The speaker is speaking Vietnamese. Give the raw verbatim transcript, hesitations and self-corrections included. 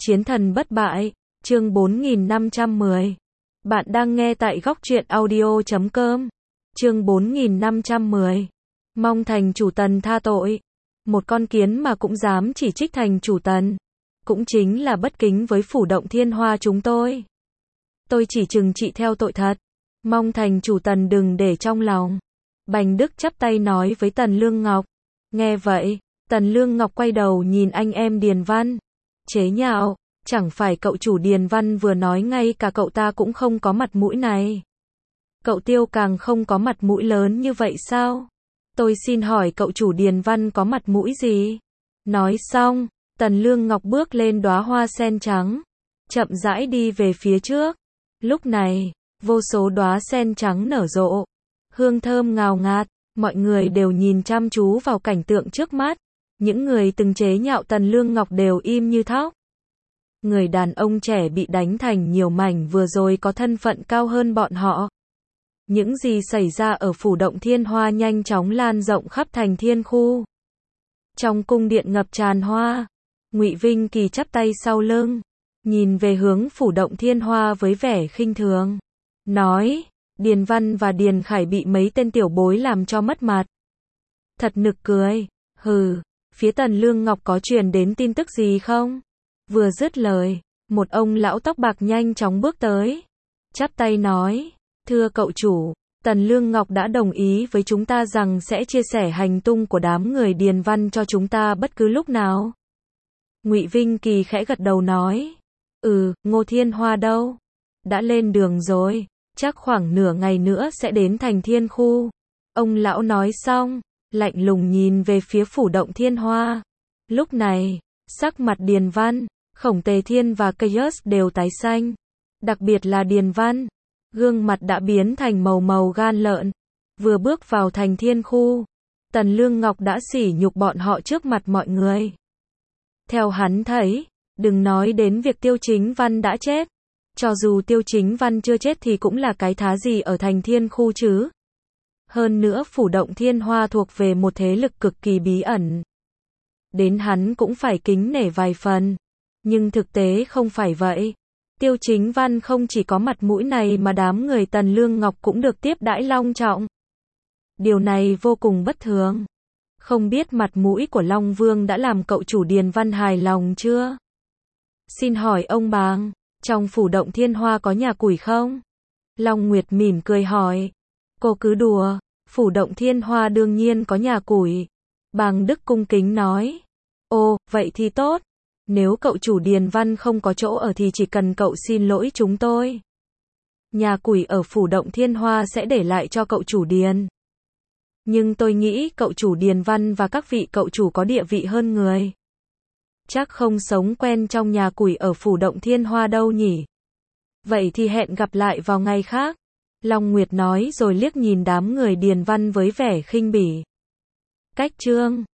Chiến thần bất bại, chương bốn nghìn năm trăm mười. Bạn đang nghe tại góc truyện audio chấm com. Chương bốn nghìn năm trăm mười. Mong thành chủ Tần tha tội. Một con kiến mà cũng dám chỉ trích thành chủ Tần. Cũng chính là bất kính với phủ động Thiên Hoa chúng tôi. Tôi chỉ trừng trị theo tội thật. Mong thành chủ Tần đừng để trong lòng. Bành Đức chắp tay nói với Tần Lương Ngọc. Nghe vậy, Tần Lương Ngọc quay đầu nhìn anh em Điền Văn. Chế nhạo, chẳng phải cậu chủ Điền Văn vừa nói ngay cả cậu ta cũng không có mặt mũi này. Cậu Tiêu càng không có mặt mũi lớn như vậy sao? Tôi xin hỏi cậu chủ Điền Văn có mặt mũi gì? Nói xong, Tần Lương Ngọc bước lên đóa hoa sen trắng, chậm rãi đi về phía trước. Lúc này, vô số đóa sen trắng nở rộ, hương thơm ngào ngạt, mọi người đều nhìn chăm chú vào cảnh tượng trước mắt. Những người từng chế nhạo Tần Lương Ngọc đều im như thóc. Người đàn ông trẻ bị đánh thành nhiều mảnh vừa rồi có thân phận cao hơn bọn họ. Những gì xảy ra ở phủ động Thiên Hoa nhanh chóng lan rộng khắp thành Thiên Khu. Trong cung điện ngập tràn hoa, Ngụy Vinh Kỳ chắp tay sau lưng, nhìn về hướng phủ động Thiên Hoa với vẻ khinh thường. Nói, Điền Văn và Điền Khải bị mấy tên tiểu bối làm cho mất mặt. Thật nực cười, hừ. Phía Tần Lương Ngọc có truyền đến tin tức gì không? Vừa dứt lời, một ông lão tóc bạc nhanh chóng bước tới, chắp tay nói, thưa cậu chủ, Tần Lương Ngọc đã đồng ý với chúng ta rằng sẽ chia sẻ hành tung của đám người Điền Văn cho chúng ta bất cứ lúc nào. Ngụy Vinh Kỳ khẽ gật đầu nói, ừ, Ngô Thiên Hoa đâu? Đã lên đường rồi, chắc khoảng nửa ngày nữa sẽ đến thành Thiên Khu. Ông lão nói xong, lạnh lùng nhìn về phía phủ động Thiên Hoa. Lúc này, sắc mặt Điền Văn, Khổng Tề Thiên và Caius đều tái xanh. Đặc biệt là Điền Văn, gương mặt đã biến thành màu màu gan lợn. Vừa bước vào thành Thiên Khu, Tần Lương Ngọc đã sỉ nhục bọn họ trước mặt mọi người. Theo hắn thấy, đừng nói đến việc Tiêu Chính Văn đã chết. Cho dù Tiêu Chính Văn chưa chết thì cũng là cái thá gì ở thành Thiên Khu chứ. Hơn nữa phủ động Thiên Hoa thuộc về một thế lực cực kỳ bí ẩn. Đến hắn cũng phải kính nể vài phần. Nhưng thực tế không phải vậy. Tiêu Chính Văn không chỉ có mặt mũi này mà đám người Tần Lương Ngọc cũng được tiếp đãi long trọng. Điều này vô cùng bất thường. Không biết mặt mũi của Long Vương đã làm cậu chủ Điền Văn hài lòng chưa? Xin hỏi ông bàng, trong phủ động Thiên Hoa có nhà củi không? Long Nguyệt mỉm cười hỏi. Cô cứ đùa, phủ động Thiên Hoa đương nhiên có nhà củi. Bàng Đức cung kính nói. Ồ, vậy thì tốt. Nếu cậu chủ Điền Văn không có chỗ ở thì chỉ cần cậu xin lỗi chúng tôi. Nhà củi ở phủ động Thiên Hoa sẽ để lại cho cậu chủ Điền. Nhưng tôi nghĩ cậu chủ Điền Văn và các vị cậu chủ có địa vị hơn người. Chắc không sống quen trong nhà củi ở phủ động Thiên Hoa đâu nhỉ. Vậy thì hẹn gặp lại vào ngày khác. Long Nguyệt nói rồi liếc nhìn đám người Điền Văn với vẻ khinh bỉ. Cách chương